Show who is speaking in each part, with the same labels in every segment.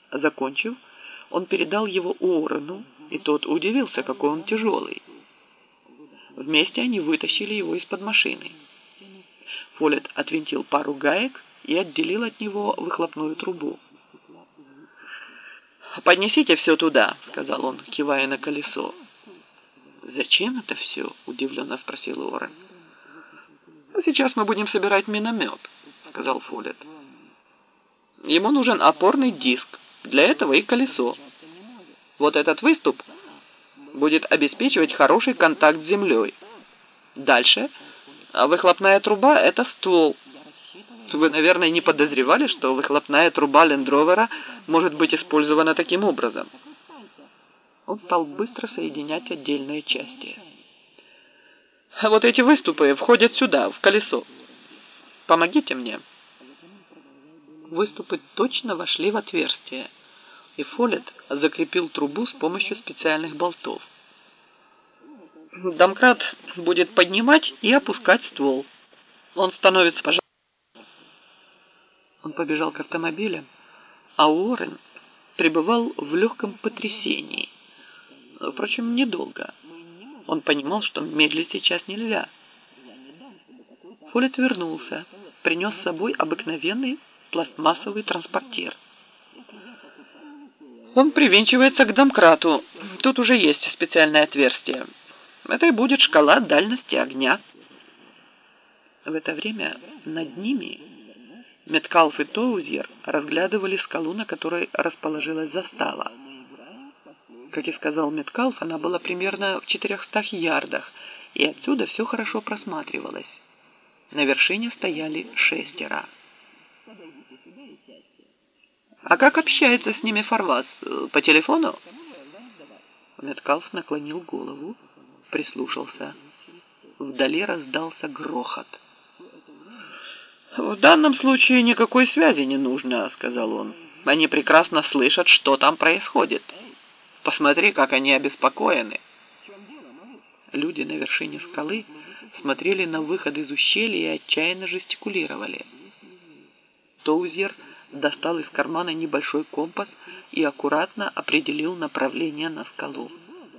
Speaker 1: Закончив, он передал его Уоррену, и тот удивился, какой он тяжелый. Вместе они вытащили его из-под машины. Фоллетт отвинтил пару гаек и отделил от него выхлопную трубу. «Поднесите все туда», — сказал он, кивая на колесо. «Зачем это все?» — удивленно спросил Уоррен. «Сейчас мы будем собирать миномет», — сказал Фоллетт. «Ему нужен опорный диск, для этого и колесо. Вот этот выступ будет обеспечивать хороший контакт с землей. Дальше выхлопная труба — это ствол. Вы, наверное, не подозревали, что выхлопная труба Лендровера может быть использована таким образом». Он стал быстро соединять отдельные части. «А вот эти выступы входят сюда, в колесо. Помогите мне». Выступы точно вошли в отверстие, и Фоллетт закрепил трубу с помощью специальных болтов. Домкрат будет поднимать и опускать ствол. Он становится, пожалуйста. Он побежал к автомобилям, а Уоррен пребывал в легком потрясении. Впрочем, недолго. Он понимал, что медлить сейчас нельзя. Фоллетт вернулся, принес с собой обыкновенный пластмассовый транспортир. Он привинчивается к домкрату. Тут уже есть специальное отверстие. Это и будет шкала дальности огня. В это время над ними Меткалф и Тоузьер разглядывали скалу, на которой расположилась застава. Как и сказал Меткалф, она была примерно в 400 ярдах, и отсюда все хорошо просматривалось. На вершине стояли 6. «А как общается с ними Фарваз? По телефону?» Меткалф наклонил голову, прислушался. Вдали раздался грохот. «В данном случае никакой связи не нужно», — сказал он. «Они прекрасно слышат, что там происходит. Посмотри, как они обеспокоены». Люди на вершине скалы смотрели на выход из ущелья и отчаянно жестикулировали. Тоузьер достал из кармана небольшой компас и аккуратно определил направление на скалу.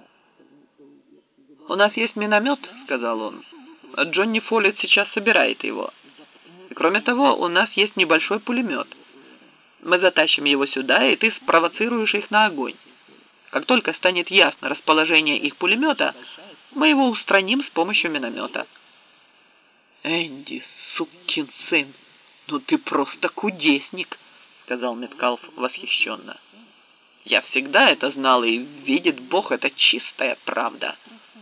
Speaker 1: «У нас есть миномет», — сказал он. «Джонни Фоллетт сейчас собирает его. И кроме того, у нас есть небольшой пулемет. Мы затащим его сюда, и ты спровоцируешь их на огонь. Как только станет ясно расположение их пулемета, мы его устраним с помощью миномета». «Энди, сукин сын, ну ты просто кудесник», — сказал Меткалф восхищенно. «Я всегда это знал, и видит Бог, это чистая правда.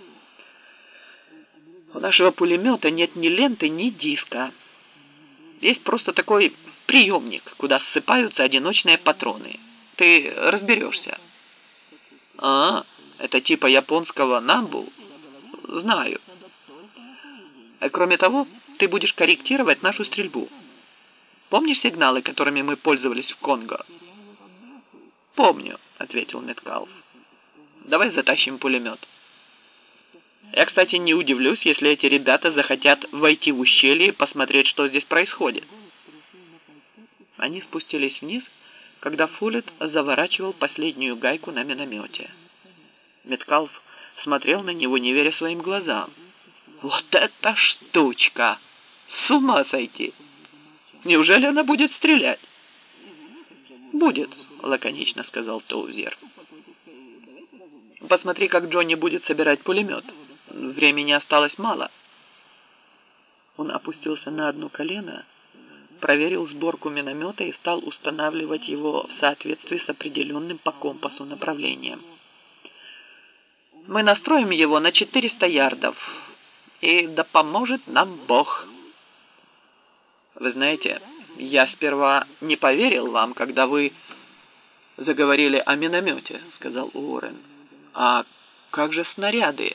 Speaker 1: У нашего пулемета нет ни ленты, ни диска. Есть просто такой приемник, куда ссыпаются одиночные патроны. Ты разберешься». «А, это типа японского намбу?» «Знаю. А кроме того, ты будешь корректировать нашу стрельбу. Помнишь сигналы, которыми мы пользовались в Конго?» «Помню», — ответил Меткалф. «Давай затащим пулемет. Я, кстати, не удивлюсь, если эти ребята захотят войти в ущелье и посмотреть, что здесь происходит». Они спустились вниз, когда Фоллетт заворачивал последнюю гайку на миномете. Меткалф смотрел на него, не веря своим глазам. «Вот эта штучка! С ума сойти! Неужели она будет стрелять?» «Будет», — лаконично сказал Тоузьер. «Посмотри, как Джонни будет собирать пулемет. Времени осталось мало». Он опустился на одно колено, проверил сборку миномета и стал устанавливать его в соответствии с определенным по компасу направлением. «Мы настроим его на 400 ярдов, и да поможет нам Бог». «Вы знаете, я сперва не поверил вам, когда вы заговорили о миномете», — сказал Уоррен. «А как же снаряды?»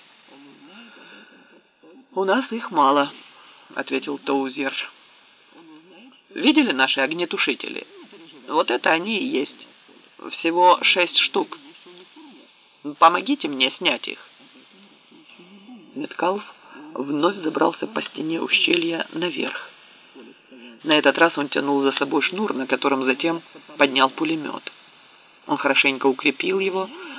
Speaker 1: «У нас их мало», — ответил Тоузьер. «Видели наши огнетушители? Вот это они и есть. Всего 6 штук. Помогите мне снять их». Меткалф вновь забрался по стене ущелья наверх. На этот раз он тянул за собой шнур, на котором затем поднял пулемет. Он хорошенько укрепил его,